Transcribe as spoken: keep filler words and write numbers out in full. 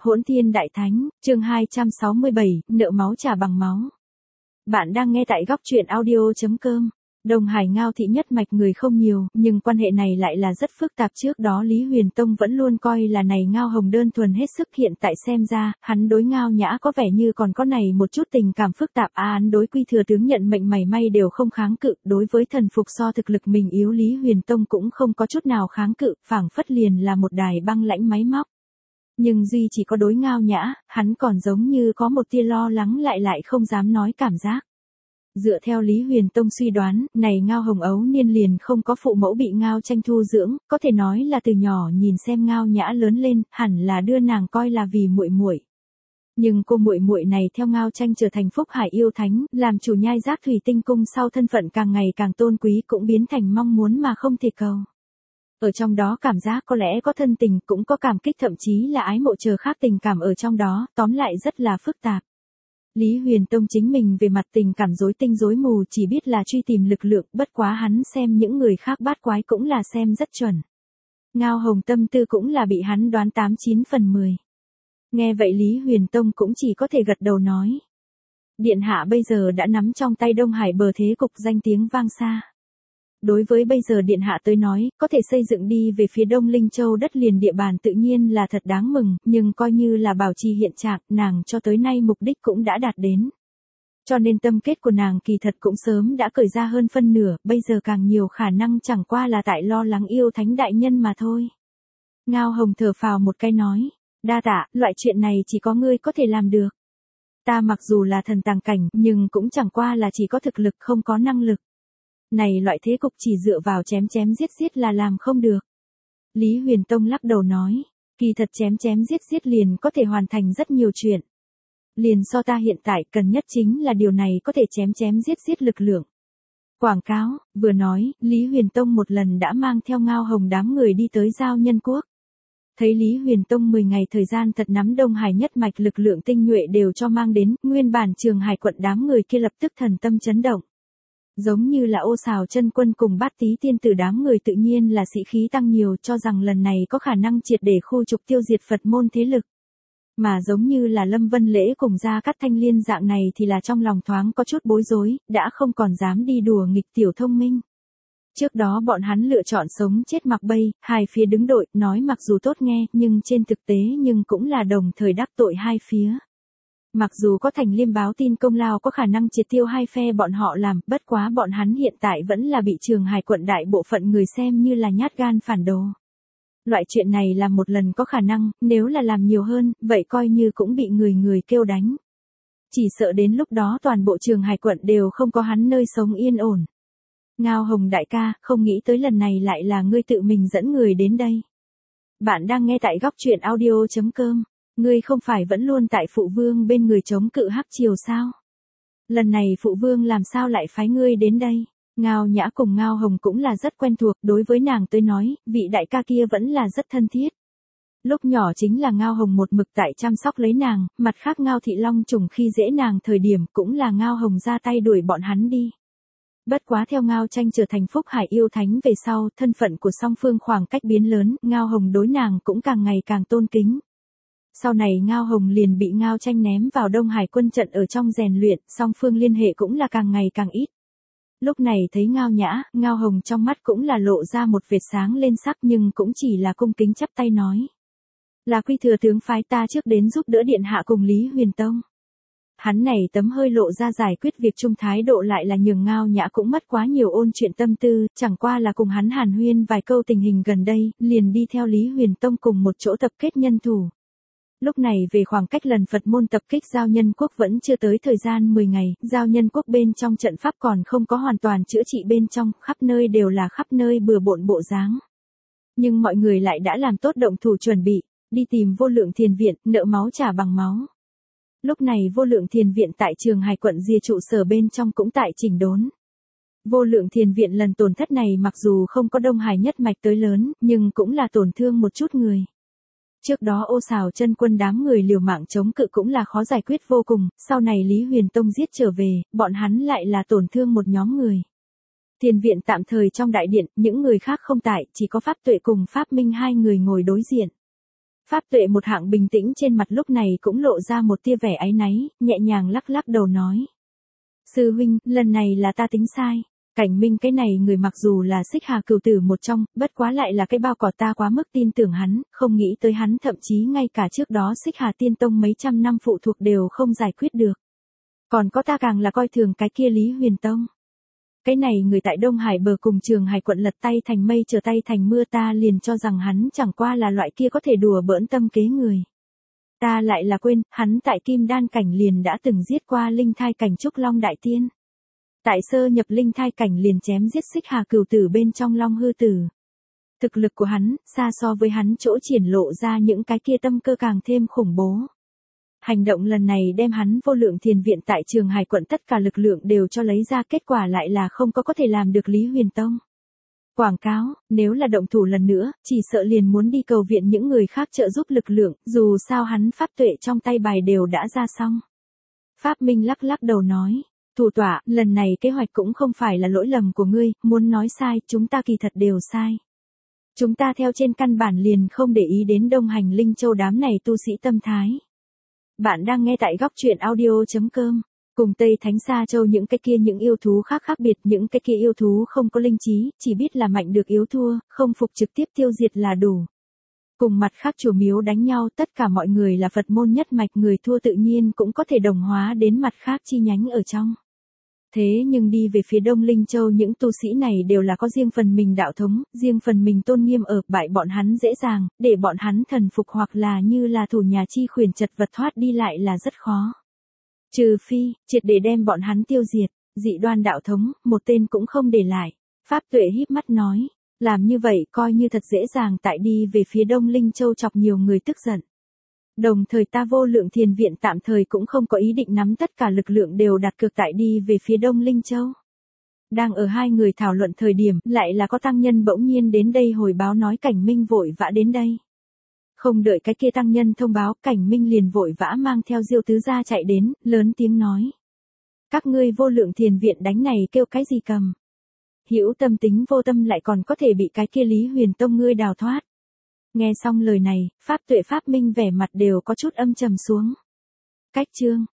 Hỗn Thiên Đại Thánh, chương hai trăm sáu mươi bảy, nợ máu trả bằng máu. Bạn đang nghe tại góc truyện audio chấm com. Đông Hải Ngao thị nhất mạch người không nhiều, nhưng quan hệ này lại là rất phức tạp. Trước đó Lý Huyền Tông vẫn luôn coi là này Ngao Hồng đơn thuần hết sức, hiện tại xem ra, hắn đối Ngao Nhã có vẻ như còn có này một chút tình cảm phức tạp. À, hắn đối Quy Thừa tướng nhận mệnh mảy may đều không kháng cự, đối với thần phục so thực lực mình yếu Lý Huyền Tông cũng không có chút nào kháng cự, phảng phất liền là một đài băng lãnh máy móc. Nhưng duy chỉ có đối Ngao Nhã, hắn còn giống như có một tia lo lắng lại lại không dám nói cảm giác. Dựa theo Lý Huyền Tông suy đoán, này Ngao Hồng ấu niên liền không có phụ mẫu bị Ngao Tranh thu dưỡng, có thể nói là từ nhỏ nhìn xem Ngao Nhã lớn lên, hẳn là đưa nàng coi là vì muội muội. Nhưng cô muội muội này theo Ngao Tranh trở thành Phúc Hải yêu thánh, làm chủ nhai giác thủy tinh cung sau thân phận càng ngày càng tôn quý cũng biến thành mong muốn mà không thể cầu. Ở trong đó cảm giác có lẽ có thân tình, cũng có cảm kích, thậm chí là ái mộ chờ khác tình cảm ở trong đó, tóm lại rất là phức tạp. Lý Huyền Tông chính mình về mặt tình cảm rối tinh rối mù, chỉ biết là truy tìm lực lượng, bất quá hắn xem những người khác bát quái cũng là xem rất chuẩn. Ngao Hồng tâm tư cũng là bị hắn đoán tám chín phần mười. Nghe vậy Lý Huyền Tông cũng chỉ có thể gật đầu nói. Điện hạ bây giờ đã nắm trong tay Đông Hải bờ thế cục danh tiếng vang xa. Đối với bây giờ điện hạ tới nói, có thể xây dựng đi về phía Đông Linh Châu đất liền địa bàn tự nhiên là thật đáng mừng, nhưng coi như là bảo trì hiện trạng, nàng cho tới nay mục đích cũng đã đạt đến. Cho nên tâm kết của nàng kỳ thật cũng sớm đã cởi ra hơn phân nửa, bây giờ càng nhiều khả năng chẳng qua là tại lo lắng yêu thánh đại nhân mà thôi. Ngao Hồng thở phào một cái nói, đa tạ, loại chuyện này chỉ có ngươi có thể làm được. Ta mặc dù là thần tàng cảnh, nhưng cũng chẳng qua là chỉ có thực lực không có năng lực. Này loại thế cục chỉ dựa vào chém chém giết giết là làm không được. Lý Huyền Tông lắc đầu nói, kỳ thật chém chém giết giết liền có thể hoàn thành rất nhiều chuyện. Liền so ta hiện tại cần nhất chính là điều này có thể chém chém giết giết lực lượng. Quảng cáo, vừa nói, Lý Huyền Tông một lần đã mang theo Ngao Hồng đám người đi tới Giao Nhân Quốc. Thấy Lý Huyền Tông mười ngày thời gian thật nắm Đông Hải nhất mạch lực lượng tinh nhuệ đều cho mang đến, nguyên bản Trường Hải quận đám người kia lập tức thần tâm chấn động. Giống như là Ô Sào chân quân cùng Bát Tý tiên tử đám người tự nhiên là sĩ khí tăng nhiều, cho rằng lần này có khả năng triệt để khu trục tiêu diệt Phật môn thế lực. Mà giống như là Lâm Vân Lễ cùng Gia Cát Thanh Liên dạng này thì là trong lòng thoáng có chút bối rối, đã không còn dám đi đùa nghịch tiểu thông minh. Trước đó bọn hắn lựa chọn sống chết mặc bay, hai phía đứng đội, nói mặc dù tốt nghe, nhưng trên thực tế nhưng cũng là đồng thời đắc tội hai phía. Mặc dù có Thành Liêm báo tin công lao có khả năng triệt tiêu hai phe bọn họ làm, bất quá bọn hắn hiện tại vẫn là bị Trường Hải quận đại bộ phận người xem như là nhát gan phản đồ. Loại chuyện này là một lần có khả năng, nếu là làm nhiều hơn, vậy coi như cũng bị người người kêu đánh. Chỉ sợ đến lúc đó toàn bộ Trường Hải quận đều không có hắn nơi sống yên ổn. Ngao Hồng đại ca, không nghĩ tới lần này lại là ngươi tự mình dẫn người đến đây. Bạn đang nghe tại góc truyện audio chấm com. Ngươi không phải vẫn luôn tại phụ vương bên người chống cự Hắc Triều sao? Lần này phụ vương làm sao lại phái ngươi đến đây? Ngao Nhã cùng Ngao Hồng cũng là rất quen thuộc, đối với nàng tới nói, vị đại ca kia vẫn là rất thân thiết. Lúc nhỏ chính là Ngao Hồng một mực tại chăm sóc lấy nàng, mặt khác Ngao Thị Long trùng khi dễ nàng thời điểm cũng là Ngao Hồng ra tay đuổi bọn hắn đi. Bất quá theo Ngao Tranh trở thành Phúc Hải yêu thánh về sau, thân phận của song phương khoảng cách biến lớn, Ngao Hồng đối nàng cũng càng ngày càng tôn kính. Sau này Ngao Hồng liền bị Ngao Tranh ném vào Đông Hải quân trận ở trong rèn luyện, song phương liên hệ cũng là càng ngày càng ít. Lúc này thấy Ngao Nhã, Ngao Hồng trong mắt cũng là lộ ra một vệt sáng lên sắc, nhưng cũng chỉ là cung kính chắp tay nói. Là Quy Thừa tướng phái ta trước đến giúp đỡ điện hạ cùng Lý Huyền Tông. Hắn này tấm hơi lộ ra giải quyết việc chung thái độ lại là nhường Ngao Nhã cũng mất quá nhiều ôn chuyện tâm tư, chẳng qua là cùng hắn hàn huyên vài câu tình hình gần đây, liền đi theo Lý Huyền Tông cùng một chỗ tập kết nhân thủ. Lúc này về khoảng cách lần Phật môn tập kích Giao Nhân Quốc vẫn chưa tới thời gian mười ngày, Giao Nhân Quốc bên trong trận pháp còn không có hoàn toàn chữa trị bên trong, khắp nơi đều là khắp nơi bừa bộn bộ dáng. Nhưng mọi người lại đã làm tốt động thủ chuẩn bị, đi tìm Vô Lượng Thiền Viện, nợ máu trả bằng máu. Lúc này Vô Lượng Thiền Viện tại Trường Hải quận Diê trụ sở bên trong cũng tại chỉnh đốn. Vô Lượng Thiền Viện lần tổn thất này mặc dù không có Đông Hải nhất mạch tới lớn, nhưng cũng là tổn thương một chút người. Trước đó Ô Sào chân quân đám người liều mạng chống cự cũng là khó giải quyết vô cùng, sau này Lý Huyền Tông giết trở về, bọn hắn lại là tổn thương một nhóm người. Thiền viện tạm thời trong đại điện, những người khác không tại, chỉ có Pháp Tuệ cùng Pháp Minh hai người ngồi đối diện. Pháp Tuệ một hạng bình tĩnh trên mặt lúc này cũng lộ ra một tia vẻ áy náy, nhẹ nhàng lắc lắc đầu nói. Sư huynh, lần này là ta tính sai. Cảnh Minh cái này người mặc dù là Xích Hà cửu tử một trong, bất quá lại là cái bao cỏ ta quá mức tin tưởng hắn, không nghĩ tới hắn thậm chí ngay cả trước đó Xích Hà Tiên Tông mấy trăm năm phụ thuộc đều không giải quyết được. Còn có ta càng là coi thường cái kia Lý Huyền Tông. Cái này người tại Đông Hải bờ cùng Trường Hải quận lật tay thành mây trở tay thành mưa, ta liền cho rằng hắn chẳng qua là loại kia có thể đùa bỡn tâm kế người. Ta lại là quên, hắn tại Kim Đan cảnh liền đã từng giết qua linh thai cảnh Trúc Long Đại Tiên. Tại sơ nhập linh thai cảnh liền chém giết Xích Hà cửu tử bên trong Long Hư Tử. Thực lực của hắn, xa so với hắn chỗ triển lộ ra những cái kia tâm cơ càng thêm khủng bố. Hành động lần này đem hắn Vô Lượng Thiền Viện tại Trường Hải quận tất cả lực lượng đều cho lấy ra, kết quả lại là không có có thể làm được Lý Huyền Tông. Quảng cáo, nếu là động thủ lần nữa, chỉ sợ liền muốn đi cầu viện những người khác trợ giúp lực lượng, dù sao hắn Pháp Tuệ trong tay bài đều đã ra xong. Pháp Minh lắc lắc đầu nói, thủ tọa, lần này kế hoạch cũng không phải là lỗi lầm của ngươi, muốn nói sai, chúng ta kỳ thật đều sai. Chúng ta theo trên căn bản liền không để ý đến Đông Hành Linh Châu đám này tu sĩ tâm thái. Bạn đang nghe tại góc truyện audio chấm com. Cùng Tây Thánh Sa Châu những cái kia những yêu thú khác khác biệt, những cái kia yêu thú không có linh trí, chỉ biết là mạnh được yếu thua, không phục trực tiếp tiêu diệt là đủ. Cùng mặt khác chùa miếu đánh nhau, tất cả mọi người là Phật môn nhất mạch, người thua tự nhiên cũng có thể đồng hóa đến mặt khác chi nhánh ở trong. Thế nhưng đi về phía Đông Linh Châu những tu sĩ này đều là có riêng phần mình đạo thống, riêng phần mình tôn nghiêm ở, bại bọn hắn dễ dàng, để bọn hắn thần phục hoặc là như là thủ nhà chi khuyển chật vật thoát đi lại là rất khó. Trừ phi, triệt để đem bọn hắn tiêu diệt, dị đoan đạo thống, một tên cũng không để lại. Pháp Tuệ híp mắt nói, làm như vậy coi như thật dễ dàng tại đi về phía Đông Linh Châu chọc nhiều người tức giận. Đồng thời ta Vô Lượng Thiền Viện tạm thời cũng không có ý định nắm tất cả lực lượng đều đặt cược tại đi về phía Đông Linh Châu. Đang ở hai người thảo luận thời điểm, lại là có tăng nhân bỗng nhiên đến đây hồi báo nói Cảnh Minh vội vã đến đây. Không đợi cái kia tăng nhân thông báo, Cảnh Minh liền vội vã mang theo Diêu tứ gia chạy đến, lớn tiếng nói. Các ngươi Vô Lượng Thiền Viện đánh này kêu cái gì cầm? Hữu tâm tính vô tâm lại còn có thể bị cái kia Lý Huyền Tông ngươi đào thoát. Nghe xong lời này, Pháp Tuệ Pháp Minh vẻ mặt đều có chút âm trầm xuống. Cách chương,